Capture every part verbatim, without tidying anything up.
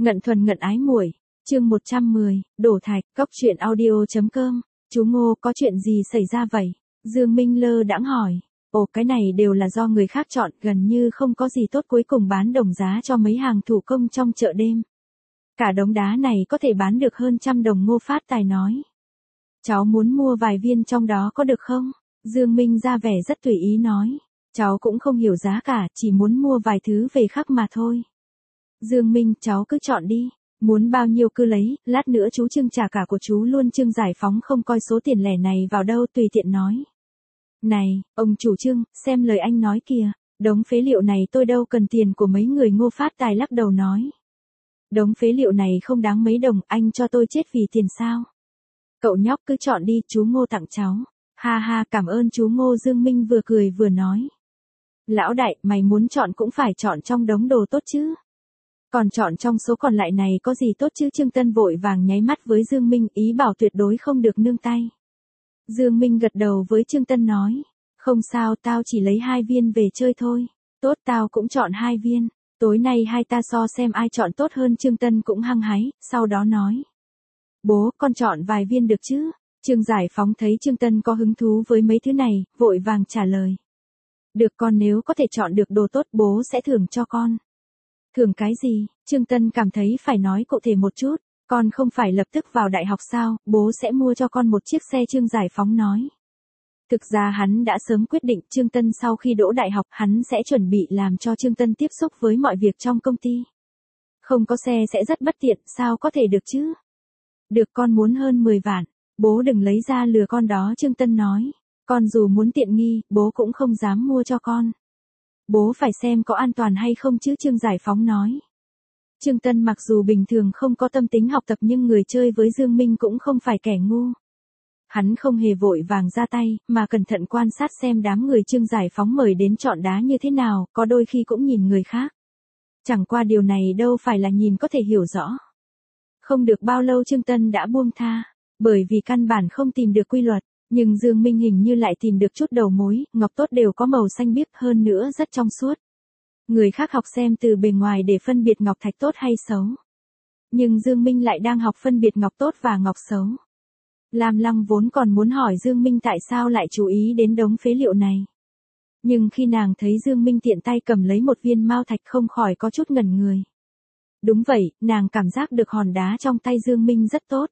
Ngận thuần ngận ái muội, chương một trăm mười, đổ thạch, cóc truyện audio.com, chú Ngô có chuyện gì xảy ra vậy? Dương Minh lơ đãng hỏi, ồ cái này đều là do người khác chọn, gần như không có gì tốt, cuối cùng bán đồng giá cho mấy hàng thủ công trong chợ đêm. Cả đống đá này có thể bán được hơn trăm đồng. Ngô Phát Tài nói. Cháu muốn mua vài viên trong đó có được không? Dương Minh ra vẻ rất tùy ý nói. Cháu cũng không hiểu giá cả, chỉ muốn mua vài thứ về khắc mà thôi. Dương Minh, cháu cứ chọn đi. Muốn bao nhiêu cứ lấy, lát nữa chú Trương trả cả của chú luôn. Trương Giải Phóng không coi số tiền lẻ này vào đâu, tùy tiện nói. Này, ông chủ Trương, xem lời anh nói kìa. Đống phế liệu này tôi đâu cần tiền của mấy người. Ngô Phát Tài lắc đầu nói. Đống phế liệu này không đáng mấy đồng, anh cho tôi chết vì tiền sao? Cậu nhóc cứ chọn đi, chú Ngô tặng cháu. Ha ha, cảm ơn chú Ngô. Dương Minh vừa cười vừa nói. Lão đại, mày muốn chọn cũng phải chọn trong đống đồ tốt chứ. Còn chọn trong số còn lại này có gì tốt chứ? Trương Tân vội vàng nháy mắt với Dương Minh, ý bảo tuyệt đối không được nương tay. Dương Minh gật đầu với Trương Tân nói. Không sao, tao chỉ lấy hai viên về chơi thôi. Tốt, tao cũng chọn hai viên. Tối nay hai ta so xem ai chọn tốt hơn. Trương Tân cũng hăng hái, sau đó nói. Bố, con chọn vài viên được chứ? Trương Giải Phóng thấy Trương Tân có hứng thú với mấy thứ này, vội vàng trả lời. Được con, nếu có thể chọn được đồ tốt bố sẽ thưởng cho con. Thưởng cái gì? Trương Tân cảm thấy phải nói cụ thể một chút. Con không phải lập tức vào đại học sao, bố sẽ mua cho con một chiếc xe. Trương Giải Phóng nói. Thực ra hắn đã sớm quyết định, Trương Tân sau khi đỗ đại học hắn sẽ chuẩn bị làm cho Trương Tân tiếp xúc với mọi việc trong công ty. Không có xe sẽ rất bất tiện, sao có thể được chứ? Được, con muốn hơn mười vạn, bố đừng lấy ra lừa con đó. Trương Tân nói. Con dù muốn tiện nghi, bố cũng không dám mua cho con. Bố phải xem có an toàn hay không chứ. Trương Giải Phóng nói. Trương Tân mặc dù bình thường không có tâm tính học tập nhưng người chơi với Dương Minh cũng không phải kẻ ngu. Hắn không hề vội vàng ra tay, mà cẩn thận quan sát xem đám người Trương Giải Phóng mời đến chọn đá như thế nào, có đôi khi cũng nhìn người khác. Chẳng qua điều này đâu phải là nhìn có thể hiểu rõ. Không được bao lâu Trương Tân đã buông tha, bởi vì căn bản không tìm được quy luật, nhưng Dương Minh hình như lại tìm được chút đầu mối. Ngọc tốt đều có màu xanh biếc, hơn nữa rất trong suốt. Người khác học xem từ bề ngoài để phân biệt ngọc thạch tốt hay xấu. Nhưng Dương Minh lại đang học phân biệt ngọc tốt và ngọc xấu. Lam Lăng vốn còn muốn hỏi Dương Minh tại sao lại chú ý đến đống phế liệu này. Nhưng khi nàng thấy Dương Minh tiện tay cầm lấy một viên mao thạch không khỏi có chút ngẩn người. Đúng vậy, nàng cảm giác được hòn đá trong tay Dương Minh rất tốt.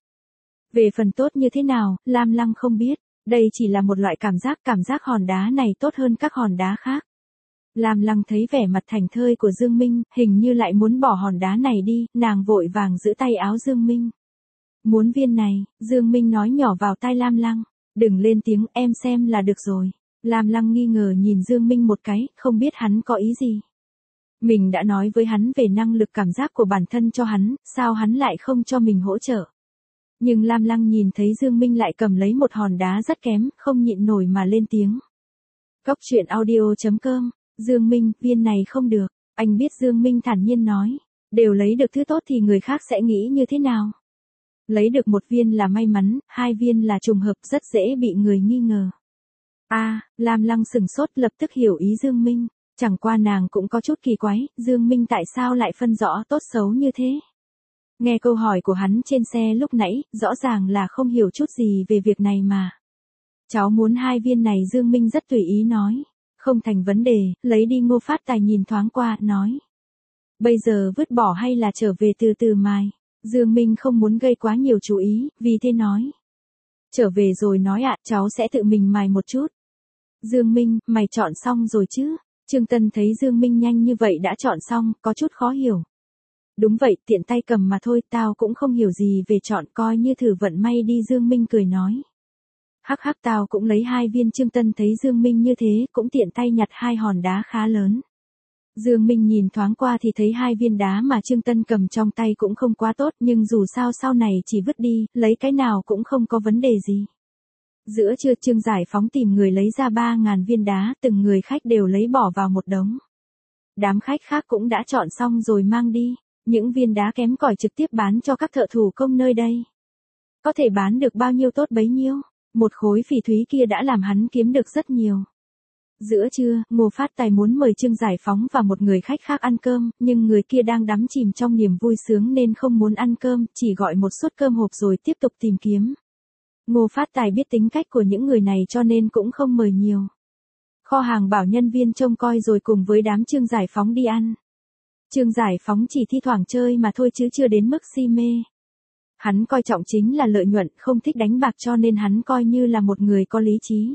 Về phần tốt như thế nào, Lam Lăng không biết, đây chỉ là một loại cảm giác, cảm giác hòn đá này tốt hơn các hòn đá khác. Lam Lăng thấy vẻ mặt thảnh thơi của Dương Minh, hình như lại muốn bỏ hòn đá này đi, nàng vội vàng giữ tay áo Dương Minh. Muốn viên này, Dương Minh nói nhỏ vào tai Lam Lăng, đừng lên tiếng, em xem là được rồi. Lam Lăng nghi ngờ nhìn Dương Minh một cái, không biết hắn có ý gì. Mình đã nói với hắn về năng lực cảm giác của bản thân cho hắn, sao hắn lại không cho mình hỗ trợ. Nhưng Lam Lăng nhìn thấy Dương Minh lại cầm lấy một hòn đá rất kém, không nhịn nổi mà lên tiếng. Cóc truyện audio.com, Dương Minh, viên này không được. Anh biết Dương Minh thản nhiên nói, đều lấy được thứ tốt thì người khác sẽ nghĩ như thế nào. Lấy được một viên là may mắn, hai viên là trùng hợp, rất dễ bị người nghi ngờ. A, à, Lam Lăng sừng sốt, lập tức hiểu ý Dương Minh. Chẳng qua nàng cũng có chút kỳ quái, Dương Minh tại sao lại phân rõ tốt xấu như thế. Nghe câu hỏi của hắn trên xe lúc nãy, rõ ràng là không hiểu chút gì về việc này mà. Cháu muốn hai viên này. Dương Minh rất tùy ý nói. Không thành vấn đề, lấy đi. Ngô Phát Tài nhìn thoáng qua, nói. Bây giờ vứt bỏ hay là trở về từ từ mài? Dương Minh không muốn gây quá nhiều chú ý, vì thế nói. Trở về rồi nói ạ, à, cháu sẽ tự mình mài một chút. Dương Minh, mày chọn xong rồi chứ? Trương Tân thấy Dương Minh nhanh như vậy đã chọn xong, có chút khó hiểu. Đúng vậy, tiện tay cầm mà thôi, tao cũng không hiểu gì về chọn, coi như thử vận may đi. Dương Minh cười nói. Hắc hắc, tao cũng lấy hai viên. Trương Tân thấy Dương Minh như thế, cũng tiện tay nhặt hai hòn đá khá lớn. Dương Minh nhìn thoáng qua thì thấy hai viên đá mà Trương Tân cầm trong tay cũng không quá tốt, nhưng dù sao sau này chỉ vứt đi, lấy cái nào cũng không có vấn đề gì. Giữa trưa Trương Giải Phóng tìm người lấy ra ba ngàn viên đá, từng người khách đều lấy bỏ vào một đống. Đám khách khác cũng đã chọn xong rồi mang đi, những viên đá kém cỏi trực tiếp bán cho các thợ thủ công nơi đây. Có thể bán được bao nhiêu tốt bấy nhiêu, một khối phỉ thúy kia đã làm hắn kiếm được rất nhiều. Giữa trưa, Ngô Phát Tài muốn mời Trương Giải Phóng và một người khách khác ăn cơm, nhưng người kia đang đắm chìm trong niềm vui sướng nên không muốn ăn cơm, chỉ gọi một suất cơm hộp rồi tiếp tục tìm kiếm. Ngô Phát Tài biết tính cách của những người này cho nên cũng không mời nhiều. Kho hàng bảo nhân viên trông coi rồi cùng với đám Trương Giải Phóng đi ăn. Trương Giải Phóng chỉ thi thoảng chơi mà thôi chứ chưa đến mức si mê. Hắn coi trọng chính là lợi nhuận, không thích đánh bạc cho nên hắn coi như là một người có lý trí.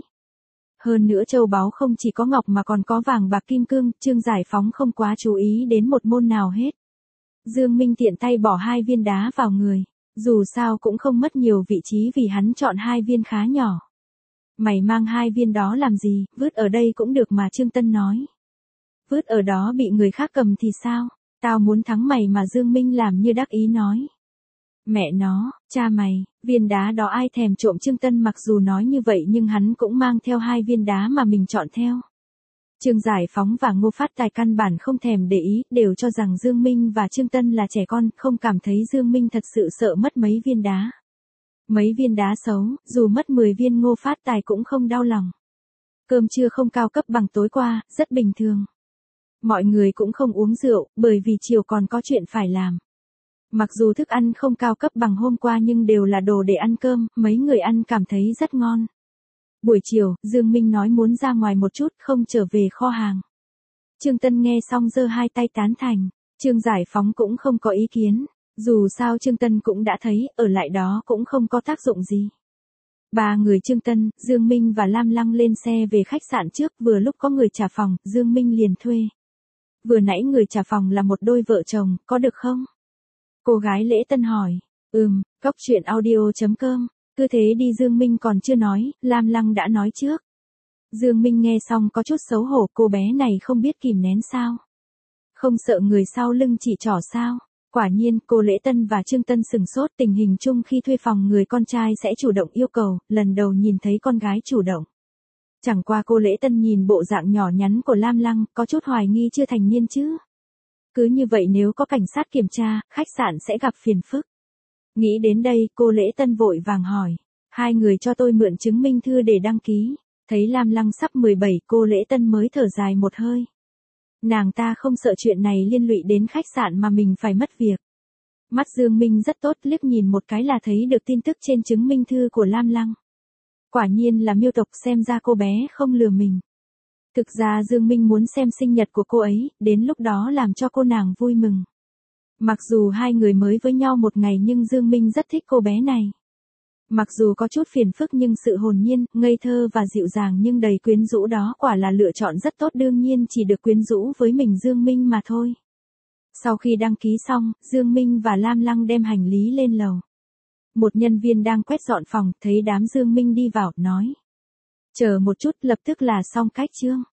Hơn nữa châu báu không chỉ có ngọc mà còn có vàng bạc kim cương, Trương Giải Phóng không quá chú ý đến một môn nào hết. Dương Minh tiện tay bỏ hai viên đá vào người, dù sao cũng không mất nhiều vị trí vì hắn chọn hai viên khá nhỏ. Mày mang hai viên đó làm gì, vứt ở đây cũng được mà, Trương Tân nói. Vứt ở đó bị người khác cầm thì sao, tao muốn thắng mày mà, Dương Minh làm như đắc ý nói. Mẹ nó, cha mày, viên đá đó ai thèm trộm, Trương Tân mặc dù nói như vậy nhưng hắn cũng mang theo hai viên đá mà mình chọn theo. Trương Giải Phóng và Ngô Phát Tài căn bản không thèm để ý, đều cho rằng Dương Minh và Trương Tân là trẻ con, không cảm thấy Dương Minh thật sự sợ mất mấy viên đá. Mấy viên đá xấu, dù mất mười viên Ngô Phát Tài cũng không đau lòng. Cơm trưa không cao cấp bằng tối qua, rất bình thường. Mọi người cũng không uống rượu, bởi vì chiều còn có chuyện phải làm. Mặc dù thức ăn không cao cấp bằng hôm qua nhưng đều là đồ để ăn cơm, mấy người ăn cảm thấy rất ngon. Buổi chiều, Dương Minh nói muốn ra ngoài một chút, không trở về kho hàng. Trương Tân nghe xong giơ hai tay tán thành, Trương Giải Phóng cũng không có ý kiến. Dù sao Trương Tân cũng đã thấy, ở lại đó cũng không có tác dụng gì. Ba người Trương Tân, Dương Minh và Lam Lăng lên xe về khách sạn trước, vừa lúc có người trả phòng, Dương Minh liền thuê. Vừa nãy người trả phòng là một đôi vợ chồng, có được không? Cô gái lễ tân hỏi. Ừm, cóc truyện audio chấm com. Cứ thế đi, Dương Minh còn chưa nói, Lam Lăng đã nói trước. Dương Minh nghe xong có chút xấu hổ, cô bé này không biết kìm nén sao? Không sợ người sau lưng chỉ trỏ sao? Quả nhiên, cô Lễ Tân và Trương Tân sừng sốt, tình hình chung khi thuê phòng người con trai sẽ chủ động yêu cầu, lần đầu nhìn thấy con gái chủ động. Chẳng qua cô Lễ Tân nhìn bộ dạng nhỏ nhắn của Lam Lăng, có chút hoài nghi chưa thành niên chứ. Cứ như vậy nếu có cảnh sát kiểm tra, khách sạn sẽ gặp phiền phức. Nghĩ đến đây, cô Lễ Tân vội vàng hỏi. Hai người cho tôi mượn chứng minh thư để đăng ký. Thấy Lam Lăng sắp mười bảy, cô Lễ Tân mới thở dài một hơi. Nàng ta không sợ chuyện này liên lụy đến khách sạn mà mình phải mất việc. Mắt Dương Minh rất tốt, liếc nhìn một cái là thấy được tin tức trên chứng minh thư của Lam Lăng. Quả nhiên là miêu tộc, xem ra cô bé không lừa mình. Thực ra Dương Minh muốn xem sinh nhật của cô ấy, đến lúc đó làm cho cô nàng vui mừng. Mặc dù hai người mới với nhau một ngày nhưng Dương Minh rất thích cô bé này. Mặc dù có chút phiền phức nhưng sự hồn nhiên, ngây thơ và dịu dàng nhưng đầy quyến rũ đó quả là lựa chọn rất tốt, đương nhiên chỉ được quyến rũ với mình Dương Minh mà thôi. Sau khi đăng ký xong, Dương Minh và Lam Lăng đem hành lý lên lầu. Một nhân viên đang quét dọn phòng, thấy đám Dương Minh đi vào, nói. Chờ một chút, lập tức là xong cách chương.